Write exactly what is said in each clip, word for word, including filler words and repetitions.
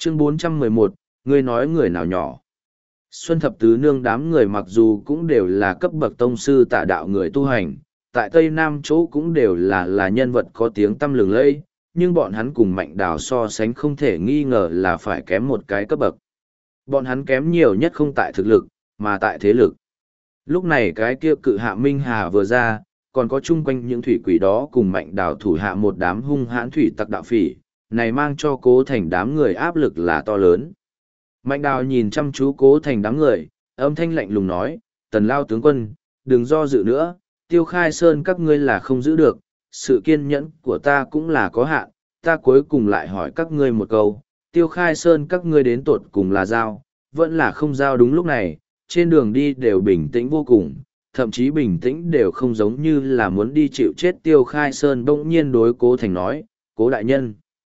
Chương bốn trăm mười một, ngươi nói người nào nhỏ. Xuân Thập Tứ Nương đám người mặc dù cũng đều là cấp bậc tông sư tả đạo người tu hành, tại Tây Nam chỗ cũng đều là là nhân vật có tiếng tăm lừng lẫy, nhưng bọn hắn cùng Mạnh Đào so sánh không thể nghi ngờ là phải kém một cái cấp bậc. Bọn hắn kém nhiều nhất không tại thực lực, mà tại thế lực. Lúc này cái kia cự hạ Minh Hà vừa ra, còn có chung quanh những thủy quỷ đó cùng Mạnh Đào thủ hạ một đám hung hãn thủy tặc đạo phỉ, này mang cho Cố Thành đám người áp lực là to lớn. Mạnh Đào nhìn chăm chú Cố Thành đám người, âm thanh lạnh lùng nói, Tần Lao tướng quân, đừng do dự nữa, Tiêu Khai Sơn các ngươi là không giữ được, sự kiên nhẫn của ta cũng là có hạn, ta cuối cùng lại hỏi các ngươi một câu, Tiêu Khai Sơn các ngươi đến tột cùng là giao, vẫn là không giao đúng lúc này, trên đường đi đều bình tĩnh vô cùng, thậm chí bình tĩnh đều không giống như là muốn đi chịu chết. Tiêu Khai Sơn bỗng nhiên đối Cố Thành nói, Cố đại nhân.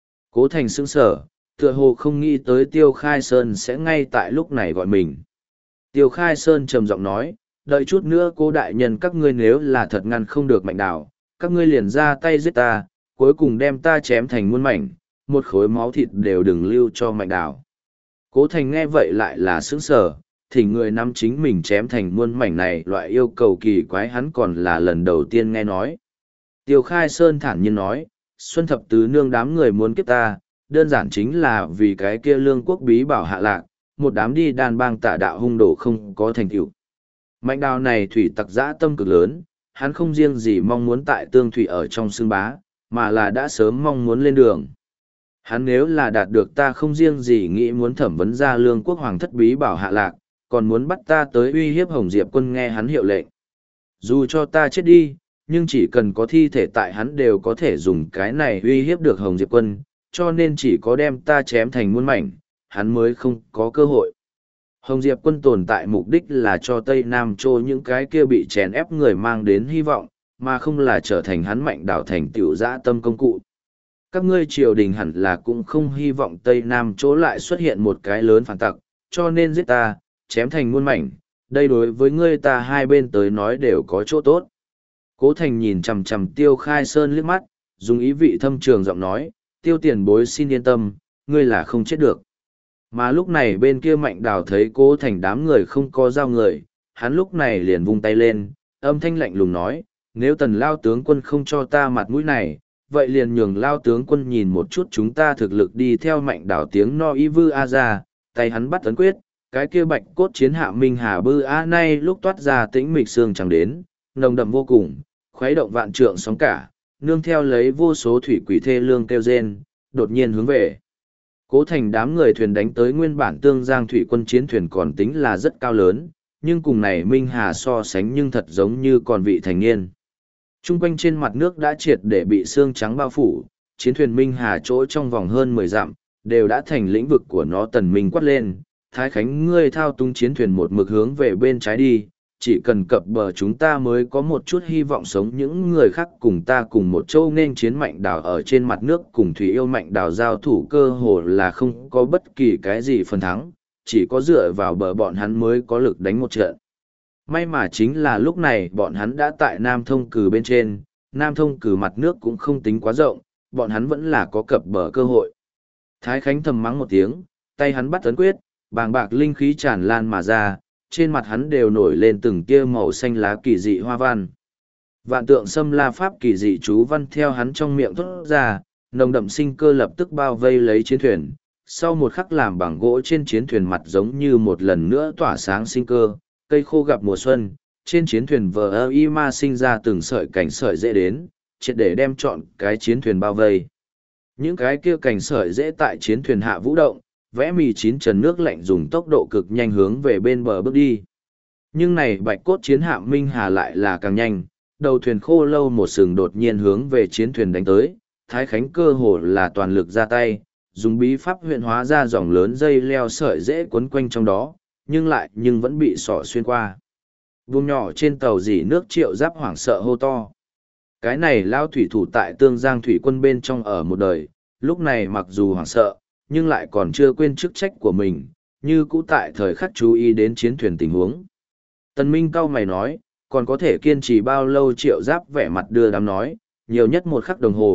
Cố Thành sững sở, tựa hồ không nghĩ tới Tiêu Khai Sơn sẽ ngay tại lúc này gọi mình. Tiêu Khai Sơn trầm giọng nói, đợi chút nữa Cố đại nhân các ngươi nếu là thật ngăn không được Mạnh Đào, các ngươi liền ra tay giết ta, cuối cùng đem ta chém thành muôn mảnh, một khối máu thịt đều đừng lưu cho Mạnh Đào. Cố Thành nghe vậy lại là sững sờ, thì người nắm chính mình chém thành muôn mảnh này loại yêu cầu kỳ quái hắn còn là lần đầu tiên nghe nói. Tiêu Khai Sơn thản nhiên nói, Xuân Thập Tứ Nương đám người muốn kiếp ta, đơn giản chính là vì cái kia lương quốc bí bảo hạ lạc, một đám đi đàn bang tả đạo hung đồ không có thành tựu. Mạnh Đào này thủy tặc dã tâm cực lớn, hắn không riêng gì mong muốn tại tương thủy ở trong xương bá, mà là đã sớm mong muốn lên đường. Hắn nếu là đạt được ta không riêng gì nghĩ muốn thẩm vấn ra lương quốc hoàng thất bí bảo hạ lạc, còn muốn bắt ta tới uy hiếp Hồng Diệp quân nghe hắn hiệu lệnh. Dù cho ta chết đi, nhưng chỉ cần có thi thể tại hắn đều có thể dùng cái này uy hiếp được Hồng Diệp quân, cho nên chỉ có đem ta chém thành muôn mảnh, hắn mới không có cơ hội. Hồng Diệp quân tồn tại mục đích là cho Tây Nam Châu những cái kia bị chèn ép người mang đến hy vọng, mà không là trở thành hắn Mạnh Đào thành tiểu dã tâm công cụ. Các ngươi triều đình hẳn là cũng không hy vọng Tây Nam Chỗ lại xuất hiện một cái lớn phản tặc, cho nên giết ta, chém thành muôn mảnh, đây đối với ngươi ta hai bên tới nói đều có chỗ tốt. Cố Thành nhìn chằm chằm Tiêu Khai Sơn liếc mắt, dùng ý vị thâm trường giọng nói, Tiêu tiền bối xin yên tâm, ngươi là không chết được. Mà lúc này bên kia Mạnh Đào thấy Cố Thành đám người không có giao người, hắn lúc này liền vung tay lên, âm thanh lạnh lùng nói, nếu Tần Lao tướng quân không cho ta mặt mũi này, vậy liền nhường Lao tướng quân nhìn một chút chúng ta thực lực đi theo Mạnh Đào tiếng no y vư a ra, tay hắn bắt ấn quyết, cái kia bạch cốt chiến hạ Minh Hà bư a nay lúc toát ra tĩnh mịch xương chẳng đến, nồng đậm vô cùng, khuấy động vạn trượng sóng cả, nương theo lấy vô số thủy quỷ thê lương kêu rên, đột nhiên hướng về. Cố Thành đám người thuyền đánh tới nguyên bản tương giang thủy quân chiến thuyền còn tính là rất cao lớn, nhưng cùng này Minh Hà so sánh nhưng thật giống như còn vị thành niên. Trung quanh trên mặt nước đã triệt để bị xương trắng bao phủ, chiến thuyền Minh Hà chỗ trong vòng hơn mười dặm, đều đã thành lĩnh vực của nó. Tần Minh quát lên, Thái Khánh ngươi thao tung chiến thuyền một mực hướng về bên trái đi, chỉ cần cập bờ chúng ta mới có một chút hy vọng sống. Những người khác cùng ta cùng một châu nên chiến Mạnh Đào ở trên mặt nước cùng Thủy Yêu Mạnh Đào giao thủ cơ hồ là không có bất kỳ cái gì phần thắng, chỉ có dựa vào bờ bọn hắn mới có lực đánh một trận. May mà chính là lúc này bọn hắn đã tại Nam Thông Cừ bên trên, Nam Thông Cừ mặt nước cũng không tính quá rộng, bọn hắn vẫn là có cập bờ cơ hội. Thái Khánh thầm mắng một tiếng, tay hắn bắt ấn quyết, bàng bạc linh khí tràn lan mà ra, trên mặt hắn đều nổi lên từng tia màu xanh lá kỳ dị hoa văn. Vạn tượng xâm la pháp kỳ dị chú văn theo hắn trong miệng thốt ra, nồng đậm sinh cơ lập tức bao vây lấy chiến thuyền. Sau một khắc làm bằng gỗ trên chiến thuyền mặt giống như một lần nữa tỏa sáng sinh cơ, cây khô gặp mùa xuân, trên chiến thuyền vờ ơ y ma sinh ra từng sợi cảnh sợi dễ đến, triệt để đem trọn cái chiến thuyền bao vây. Những cái kia cảnh sợi dễ tại chiến thuyền hạ vũ động, vẽ mì chín trần nước lạnh dùng tốc độ cực nhanh hướng về bên bờ bước đi. Nhưng này bạch cốt chiến hạm Minh Hà lại là càng nhanh, đầu thuyền khô lâu một sừng đột nhiên hướng về chiến thuyền đánh tới, Thái Khánh cơ hồ là toàn lực ra tay, dùng bí pháp huyện hóa ra dòng lớn dây leo sợi dễ quấn quanh trong đó, nhưng lại nhưng vẫn bị sỏ xuyên qua. Vùng nhỏ trên tàu dỉ nước Triệu Giáp hoảng sợ hô to. Cái này lao thủy thủ tại Tương Giang thủy quân bên trong ở một đời, lúc này mặc dù hoảng sợ, nhưng lại còn chưa quên chức trách của mình, như cũ tại thời khắc chú ý đến chiến thuyền tình huống. Tần Minh cau mày nói, còn có thể kiên trì bao lâu? Triệu Giáp vẻ mặt đưa đám nói, nhiều nhất một khắc đồng hồ,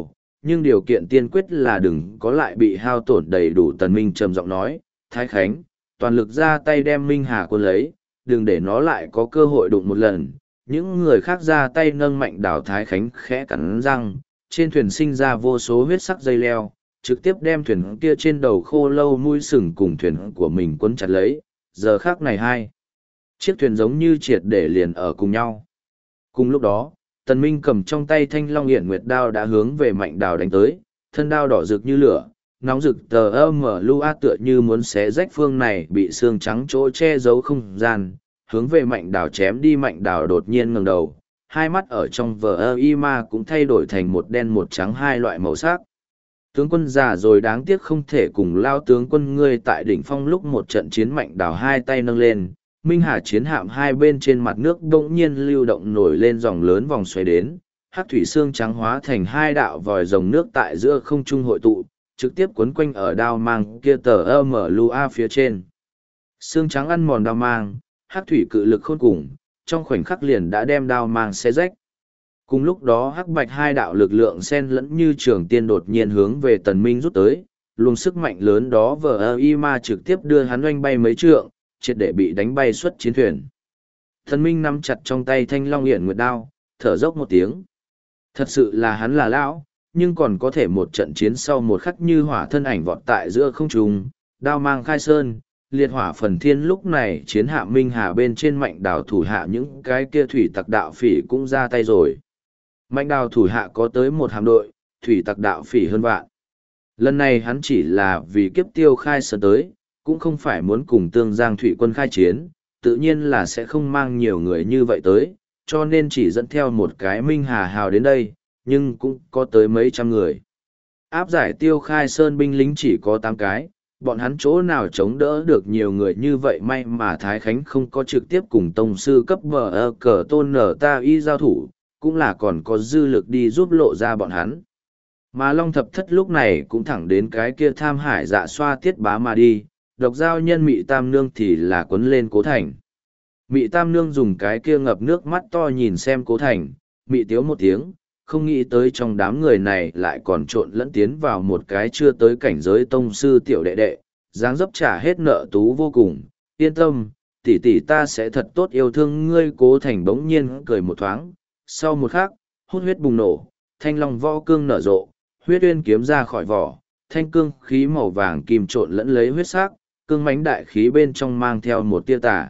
nhưng điều kiện tiên quyết là đừng có lại bị hao tổn đầy đủ. Tần Minh trầm giọng nói, Thái Khánh, toàn lực ra tay đem Minh Hà quân lấy, đừng để nó lại có cơ hội đụng một lần. Những người khác ra tay nâng mạnh đảo. Thái Khánh khẽ cắn răng, trên thuyền sinh ra vô số huyết sắc dây leo, trực tiếp đem thuyền kia trên đầu khô lâu mũi sừng cùng thuyền của mình quấn chặt lấy. Giờ khác này hai chiếc thuyền giống như triệt để liền ở cùng nhau. Cùng lúc đó, Tần Minh cầm trong tay thanh long hiển nguyệt đao đã hướng về Mạnh Đào đánh tới, thân đao đỏ rực như lửa, nóng rực tờ âm mở lưu át tựa như muốn xé rách phương này bị xương trắng chỗ che giấu không gian, hướng về Mạnh Đào chém đi. Mạnh Đào đột nhiên ngẩng đầu, hai mắt ở trong vờ ơ y ma cũng thay đổi thành một đen một trắng hai loại màu sắc. Tướng quân già rồi, đáng tiếc không thể cùng Lao tướng quân ngươi tại đỉnh phong lúc một trận chiến. Mạnh Đào hai tay nâng lên, Minh Hà chiến hạm hai bên trên mặt nước bỗng nhiên lưu động nổi lên dòng lớn vòng xoáy đến, hắc thủy xương trắng hóa thành hai đạo vòi rồng nước tại giữa không trung hội tụ, trực tiếp quấn quanh ở đao mang kia tờ âm ở lua phía trên. Xương trắng ăn mòn đao mang, hắc thủy cự lực khôn cùng, trong khoảnh khắc liền đã đem đao mang xé rách. Cùng lúc đó hắc bạch hai đạo lực lượng xen lẫn như trường tiên đột nhiên hướng về Tần Minh rút tới, luồng sức mạnh lớn đó vờ ơ y ma trực tiếp đưa hắn oanh bay mấy trượng, triệt để bị đánh bay xuất chiến thuyền. Tần Minh nắm chặt trong tay thanh long hiển nguyệt đao, thở dốc một tiếng. Thật sự là hắn là lão, nhưng còn có thể một trận chiến sau một khắc như hỏa thân ảnh vọt tại giữa không trung, đao mang khai sơn, liệt hỏa phần thiên. Lúc này chiến hạ Minh Hà bên trên Mạnh Đào thủ hạ những cái kia thủy tặc đạo phỉ cũng ra tay rồi. Mạnh Đào thủ hạ có tới một hạm đội, thủy tặc đạo phỉ hơn vạn. Lần này hắn chỉ là vì kiếp tiêu khai sơn tới, cũng không phải muốn cùng Tương Giang thủy quân khai chiến, tự nhiên là sẽ không mang nhiều người như vậy tới, cho nên chỉ dẫn theo một cái Minh Hà hào đến đây, nhưng cũng có tới mấy trăm người. Áp giải tiêu khai sơn binh lính chỉ có tám cái, bọn hắn chỗ nào chống đỡ được nhiều người như vậy. May mà Thái Khánh không có trực tiếp cùng tông sư cấp bờ ơ cờ tôn nở ta y giao thủ, cũng là còn có dư lực đi giúp lộ ra bọn hắn. Mà Long Thập Thất lúc này cũng thẳng đến cái kia tham hải dạ xoa tiết bá mà đi, độc giao nhân Mị Tam Nương thì là quấn lên Cố Thành. Mị Tam Nương dùng cái kia ngập nước mắt to nhìn xem Cố Thành, mị tiếu một tiếng, không nghĩ tới trong đám người này lại còn trộn lẫn tiến vào một cái chưa tới cảnh giới tông sư tiểu đệ đệ, dáng dấp trả hết nợ tú vô cùng. Yên tâm, tỷ tỷ ta sẽ thật tốt yêu thương ngươi. Cố Thành bỗng nhiên cười một thoáng, sau một khắc, hút huyết bùng nổ, thanh long võ cương nở rộ, huyết uyên kiếm ra khỏi vỏ, thanh cương khí màu vàng kim trộn lẫn lấy huyết sắc, cương mãnh đại khí bên trong mang theo một tia tà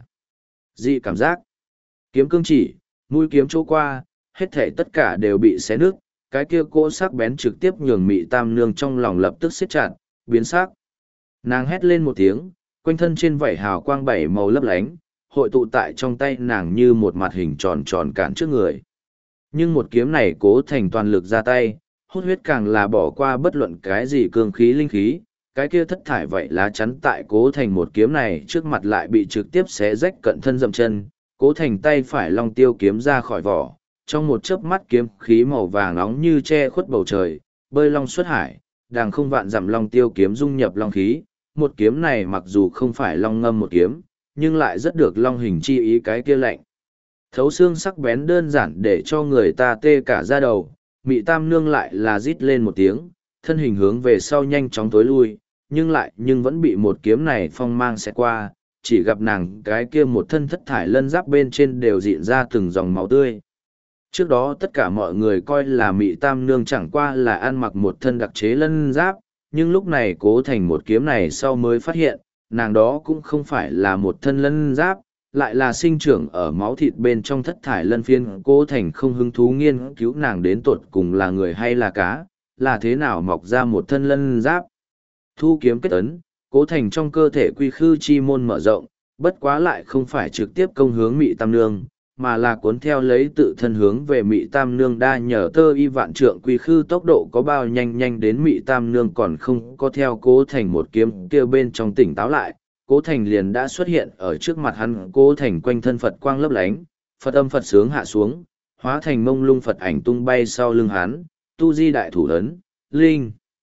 dị cảm giác. Kiếm cương chỉ, mũi kiếm chỗ qua, hết thể tất cả đều bị xé nứt, cái kia cỗ sắc bén trực tiếp nhường Mị Tam Nương trong lòng lập tức siết chặt, biến sắc. Nàng hét lên một tiếng, quanh thân trên vảy hào quang bảy màu lấp lánh, hội tụ tại trong tay nàng như một mặt hình tròn tròn cản trước người. Nhưng một kiếm này Cố Thành toàn lực ra tay, hút huyết càng là bỏ qua bất luận cái gì cương khí linh khí, cái kia thất thải vậy lá chắn tại Cố Thành một kiếm này trước mặt lại bị trực tiếp xé rách cận thân dậm chân. Cố Thành tay phải long tiêu kiếm ra khỏi vỏ, trong một chớp mắt kiếm khí màu vàng nóng như che khuất bầu trời, bơi long xuất hải, đàng không vạn dặm long tiêu kiếm dung nhập long khí. Một kiếm này mặc dù không phải long ngâm một kiếm, nhưng lại rất được long hình chi ý, cái kia lạnh thấu xương sắc bén đơn giản để cho người ta tê cả da đầu. Mị Tam Nương lại là rít lên một tiếng, thân hình hướng về sau nhanh chóng tối lui, nhưng lại nhưng vẫn bị một kiếm này phong mang xẹt qua, chỉ gặp nàng cái kia một thân thất thải lân giáp bên trên đều dịn ra từng dòng máu tươi. Trước đó tất cả mọi người coi là Mị Tam Nương chẳng qua là ăn mặc một thân đặc chế lân giáp, nhưng lúc này Cố Thành một kiếm này sau mới phát hiện, nàng đó cũng không phải là một thân lân giáp, lại là sinh trưởng ở máu thịt bên trong thất thải lân phiên. Cố Thành không hứng thú nghiên cứu nàng đến tột cùng là người hay là cá, là thế nào mọc ra một thân lân giáp. Thu kiếm kết ấn, Cố Thành trong cơ thể quy khư chi môn mở rộng, bất quá lại không phải trực tiếp công hướng Mị Tam Nương, mà là cuốn theo lấy tự thân hướng về Mị Tam Nương. Đa nhờ tơ y vạn trượng quy khư tốc độ có bao nhanh nhanh đến Mị Tam Nương còn không có theo Cố Thành một kiếm kia bên trong tỉnh táo lại, Cố Thành liền đã xuất hiện ở trước mặt hắn. Cố Thành quanh thân Phật quang lấp lánh, Phật âm Phật sướng hạ xuống, hóa thành mông lung Phật ảnh tung bay sau lưng hắn, tu di đại thủ ấn, linh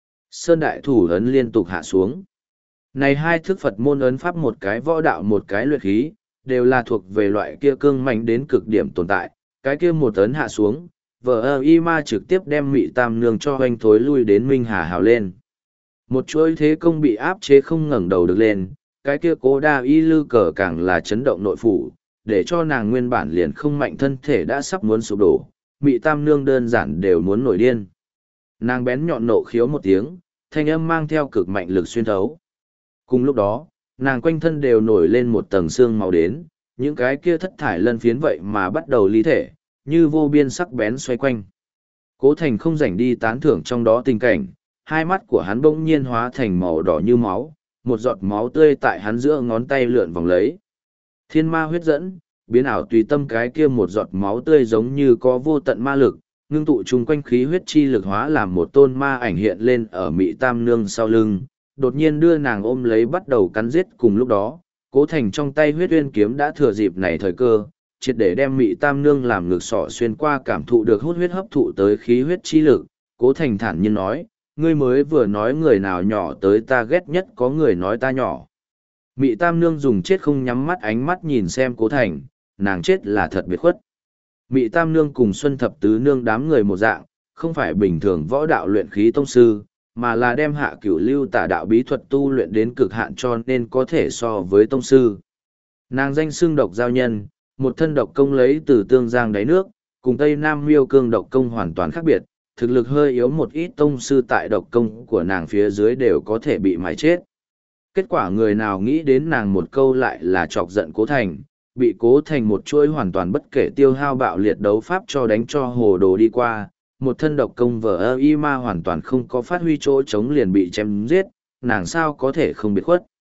sơn đại thủ ấn liên tục hạ xuống. Này hai thức Phật môn ấn pháp, một cái võ đạo một cái luyện khí, đều là thuộc về loại kia cương mạnh đến cực điểm tồn tại. Cái kia một ấn hạ xuống, vợ ơ y ma trực tiếp đem Mị Tam Nương cho hoanh thối lui đến Minh Hà Hào lên. Một chuỗi thế công bị áp chế không ngẩng đầu được lên, cái kia Cố Đa Y lư cờ càng là chấn động nội phủ, để cho nàng nguyên bản liền không mạnh thân thể đã sắp muốn sụp đổ, Mị Tam Nương đơn giản đều muốn nổi điên. Nàng bén nhọn nộ khiếu một tiếng, thanh âm mang theo cực mạnh lực xuyên thấu. Cùng lúc đó, nàng quanh thân đều nổi lên một tầng xương màu đến, những cái kia thất thải lân phiến vậy mà bắt đầu ly thể, như vô biên sắc bén xoay quanh. Cố Thành không rảnh đi tán thưởng trong đó tình cảnh, hai mắt của hắn bỗng nhiên hóa thành màu đỏ như máu, một giọt máu tươi tại hắn giữa ngón tay lượn vòng lấy. Thiên ma huyết dẫn, biến ảo tùy tâm cái kia một giọt máu tươi giống như có vô tận ma lực, ngưng tụ chung quanh khí huyết chi lực hóa làm một tôn ma ảnh hiện lên ở Mị Tam Nương sau lưng, đột nhiên đưa nàng ôm lấy bắt đầu cắn giết. Cùng lúc đó, Cố Thành trong tay huyết uyên kiếm đã thừa dịp này thời cơ, triệt để đem Mị Tam Nương làm ngực sọ xuyên qua, cảm thụ được hút huyết hấp thụ tới khí huyết chi lực. Cố Thành thản nhiên nói, ngươi mới vừa nói người nào nhỏ tới ta ghét nhất có người nói ta nhỏ. Mị Tam Nương dùng chết không nhắm mắt ánh mắt nhìn xem Cố Thành, nàng chết là thật biệt khuất. Mị Tam Nương cùng Xuân Thập Tứ Nương đám người một dạng, không phải bình thường võ đạo luyện khí tông sư, mà là đem hạ cửu lưu tả đạo bí thuật tu luyện đến cực hạn cho nên có thể so với tông sư. Nàng danh xưng độc giao nhân, một thân độc công lấy từ tương giang đáy nước, cùng Tây Nam Miêu Cương độc công hoàn toàn khác biệt, thực lực hơi yếu một ít tông sư tại độc công của nàng phía dưới đều có thể bị mài chết. Kết quả người nào nghĩ đến nàng một câu lại là chọc giận Cố Thành, bị Cố Thành một chuỗi hoàn toàn bất kể tiêu hao bạo liệt đấu pháp cho đánh cho hồ đồ đi qua, một thân độc công vờ ơ y ma hoàn toàn không có phát huy chỗ chống liền bị chém giết, nàng sao có thể không biệt khuất.